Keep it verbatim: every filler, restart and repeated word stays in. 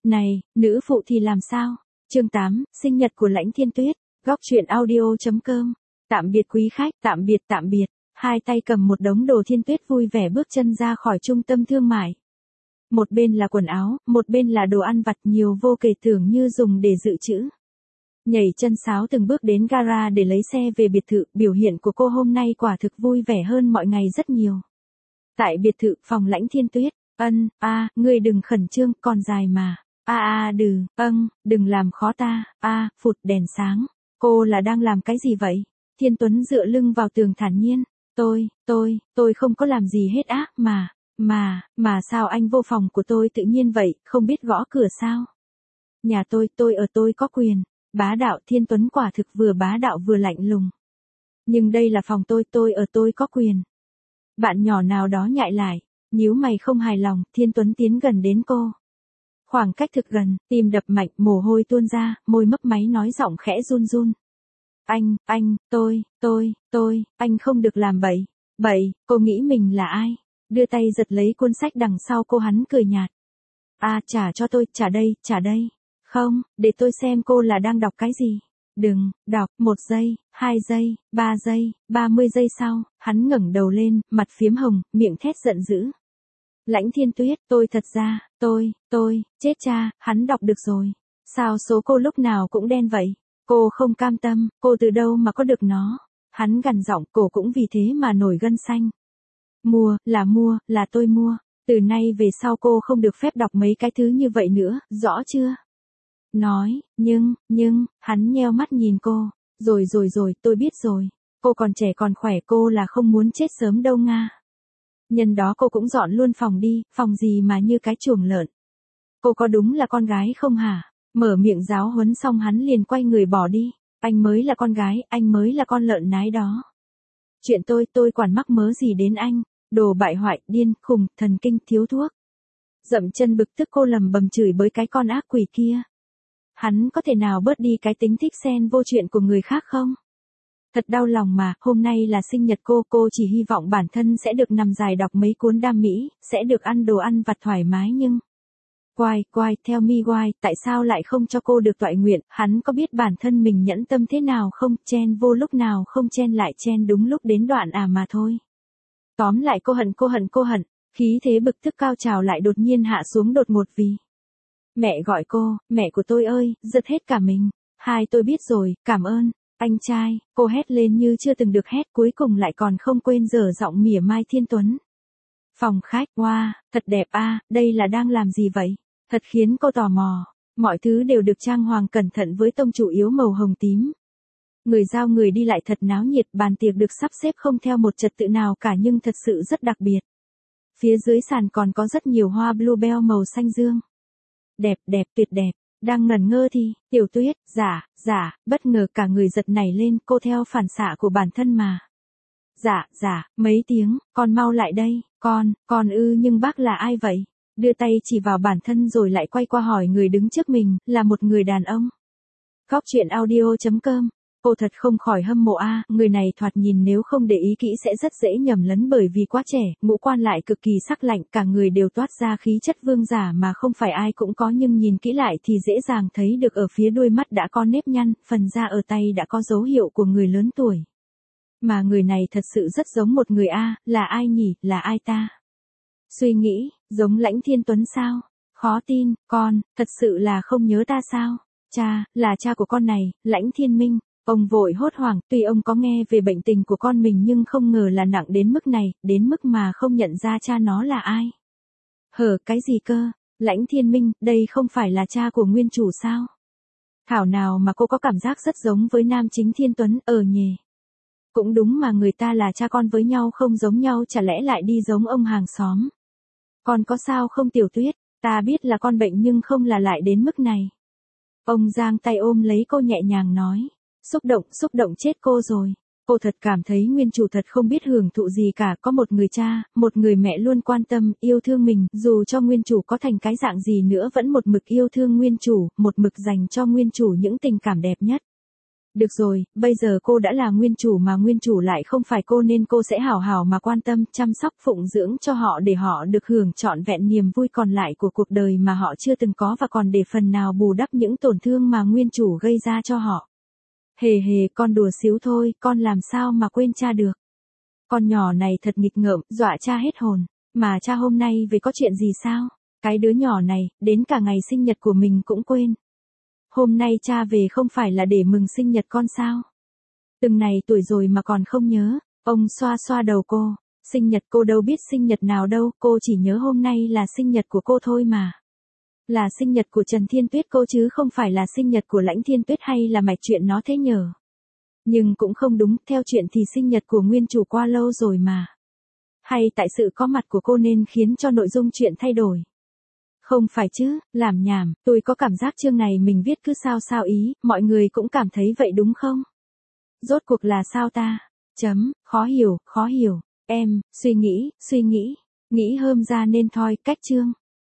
Này, nữ phụ thì làm sao? Chương tám, sinh nhật của Lãnh Thiên Tuyết, góc truyện audio.com. Tạm biệt quý khách, tạm biệt tạm biệt. Hai tay cầm một đống đồ Thiên Tuyết vui vẻ bước chân ra khỏi trung tâm thương mại. Một bên là quần áo, một bên là đồ ăn vặt nhiều vô kể tưởng như dùng để dự trữ. Nhảy chân sáo từng bước đến gara để lấy xe về biệt thự, biểu hiện của cô hôm nay quả thực vui vẻ hơn mọi ngày rất nhiều. Tại biệt thự, phòng Lãnh Thiên Tuyết, ân, a, à, ngươi đừng khẩn trương, còn dài mà. A à, a, à, đừng, âng, đừng làm khó ta, a, à, phụt đèn sáng. Cô là đang làm cái gì vậy? Thiên Tuấn dựa lưng vào tường thản nhiên. Tôi, tôi, tôi không có làm gì hết ác mà, mà, mà sao anh vô phòng của tôi tự nhiên vậy, không biết gõ cửa sao? Nhà tôi, tôi ở tôi có quyền. Bá đạo. Thiên Tuấn quả thực vừa bá đạo vừa lạnh lùng. Nhưng đây là phòng tôi, tôi ở tôi có quyền. Bạn nhỏ nào đó nhại lại, nhíu mày không hài lòng, Thiên Tuấn tiến gần đến cô. Khoảng cách thực gần, tim đập mạnh, mồ hôi tuôn ra, môi mấp máy nói giọng khẽ run run. Anh, anh, tôi, tôi, tôi, anh không được làm bậy. Bậy, cô nghĩ mình là ai? Đưa tay giật lấy cuốn sách đằng sau cô, hắn cười nhạt. À, trả cho tôi, trả đây, trả đây. Không, để tôi xem cô là đang đọc cái gì. Đừng, đọc, một giây, hai giây, ba giây, ba mươi giây sau, hắn ngẩng đầu lên, mặt phiếm hồng, miệng thét giận dữ. Lãnh Thiên Tuyết, tôi thật ra, tôi, tôi, chết cha, hắn đọc được rồi. Sao số cô lúc nào cũng đen vậy? Cô không cam tâm, cô từ đâu mà có được nó? Hắn gằn giọng, cổ cũng vì thế mà nổi gân xanh. Mua, là mua, là tôi mua. Từ nay về sau cô không được phép đọc mấy cái thứ như vậy nữa, rõ chưa? Nói, nhưng, nhưng, hắn nheo mắt nhìn cô. Rồi rồi rồi, tôi biết rồi. Cô còn trẻ còn khỏe, cô là không muốn chết sớm đâu Nga. Nhân đó cô cũng dọn luôn phòng đi, phòng gì mà như cái chuồng lợn. Cô có đúng là con gái không hả? Mở miệng giáo huấn xong hắn liền quay người bỏ đi. Anh mới là con gái, anh mới là con lợn nái đó. Chuyện tôi, tôi quản mắc mớ gì đến anh. Đồ bại hoại, điên, khùng, thần kinh, thiếu thuốc. Dậm chân bực tức cô lầm bầm chửi bới cái con ác quỷ kia. Hắn có thể nào bớt đi cái tính thích xen vô chuyện của người khác không? Thật đau lòng mà, hôm nay là sinh nhật cô, cô chỉ hy vọng bản thân sẽ được nằm dài đọc mấy cuốn đam mỹ, sẽ được ăn đồ ăn vặt thoải mái nhưng... Why, why, tell me why, tại sao lại không cho cô được toại nguyện, hắn có biết bản thân mình nhẫn tâm thế nào không, chen vô lúc nào không chen lại chen đúng lúc đến đoạn à mà thôi. Tóm lại cô hận cô hận cô hận, khí thế bực tức cao trào lại đột nhiên hạ xuống đột ngột vì... Mẹ gọi cô, mẹ của tôi ơi, giật hết cả mình. Hai tôi biết rồi, cảm ơn, anh trai, cô hét lên như chưa từng được hét cuối cùng lại còn không quên dở giọng mỉa mai Thiên Tuấn. Phòng khách, wow, thật đẹp a, à, đây là đang làm gì vậy? Thật khiến cô tò mò, mọi thứ đều được trang hoàng cẩn thận với tông chủ yếu màu hồng tím. Người giao người đi lại thật náo nhiệt, bàn tiệc được sắp xếp không theo một trật tự nào cả nhưng thật sự rất đặc biệt. Phía dưới sàn còn có rất nhiều hoa bluebell màu xanh dương. Đẹp, đẹp, tuyệt đẹp, đang ngẩn ngơ thì, Tiểu Tuyết, dạ, dạ, bất ngờ cả người giật nảy lên, cô theo phản xạ của bản thân mà. Dạ, dạ, mấy tiếng, con mau lại đây, con, con ư nhưng bác là ai vậy? Đưa tay chỉ vào bản thân rồi lại quay qua hỏi người đứng trước mình, là một người đàn ông. Góc truyện audio.com. Cô thật không khỏi hâm mộ a, à, người này thoạt nhìn nếu không để ý kỹ sẽ rất dễ nhầm lẫn bởi vì quá trẻ, ngũ quan lại cực kỳ sắc lạnh, cả người đều toát ra khí chất vương giả mà không phải ai cũng có nhưng nhìn kỹ lại thì dễ dàng thấy được ở phía đuôi mắt đã có nếp nhăn, phần da ở tay đã có dấu hiệu của người lớn tuổi. Mà người này thật sự rất giống một người a, à, là ai nhỉ, là ai ta? Suy nghĩ, giống Lãnh Thiên Tuấn sao? Khó tin, con, thật sự là không nhớ ta sao? Cha, là cha của con này, Lãnh Thiên Minh. Ông vội hốt hoảng, tuy ông có nghe về bệnh tình của con mình nhưng không ngờ là nặng đến mức này, đến mức mà không nhận ra cha nó là ai. Hở, cái gì cơ? Lãnh Thiên Minh, đây không phải là cha của nguyên chủ sao? Thảo nào mà cô có cảm giác rất giống với nam chính Thiên Tuấn, ờ nhề. Cũng đúng mà người ta là cha con với nhau không giống nhau chả lẽ lại đi giống ông hàng xóm. Con có sao không Tiểu Tuyết, ta biết là con bệnh nhưng không là lại đến mức này. Ông giang tay ôm lấy cô nhẹ nhàng nói. Xúc động, xúc động chết cô rồi. Cô thật cảm thấy nguyên chủ thật không biết hưởng thụ gì cả, có một người cha, một người mẹ luôn quan tâm, yêu thương mình, dù cho nguyên chủ có thành cái dạng gì nữa vẫn một mực yêu thương nguyên chủ, một mực dành cho nguyên chủ những tình cảm đẹp nhất. Được rồi, bây giờ cô đã là nguyên chủ mà nguyên chủ lại không phải cô nên cô sẽ hảo hảo mà quan tâm, chăm sóc phụng dưỡng cho họ để họ được hưởng trọn vẹn niềm vui còn lại của cuộc đời mà họ chưa từng có và còn để phần nào bù đắp những tổn thương mà nguyên chủ gây ra cho họ. Hề hề, con đùa xíu thôi, con làm sao mà quên cha được. Con nhỏ này thật nghịch ngợm, dọa cha hết hồn. Mà cha hôm nay về có chuyện gì sao? Cái đứa nhỏ này, đến cả ngày sinh nhật của mình cũng quên. Hôm nay cha về không phải là để mừng sinh nhật con sao? Từng này tuổi rồi mà còn không nhớ. Ông xoa xoa đầu cô. Sinh nhật cô đâu biết sinh nhật nào đâu, cô chỉ nhớ hôm nay là sinh nhật của cô thôi mà. Là sinh nhật của Trần Thiên Tuyết cô chứ không phải là sinh nhật của Lãnh Thiên Tuyết hay là mạch chuyện nó thế nhờ. Nhưng cũng không đúng, theo chuyện thì sinh nhật của nguyên chủ qua lâu rồi mà. Hay tại sự có mặt của cô nên khiến cho nội dung chuyện thay đổi. Không phải chứ, làm nhảm, tôi có cảm giác chương này mình viết cứ sao sao ý, mọi người cũng cảm thấy vậy đúng không? Rốt cuộc là sao ta? Chấm, khó hiểu, khó hiểu. Em, suy nghĩ, suy nghĩ, nghĩ hơm ra nên thôi, cách chương.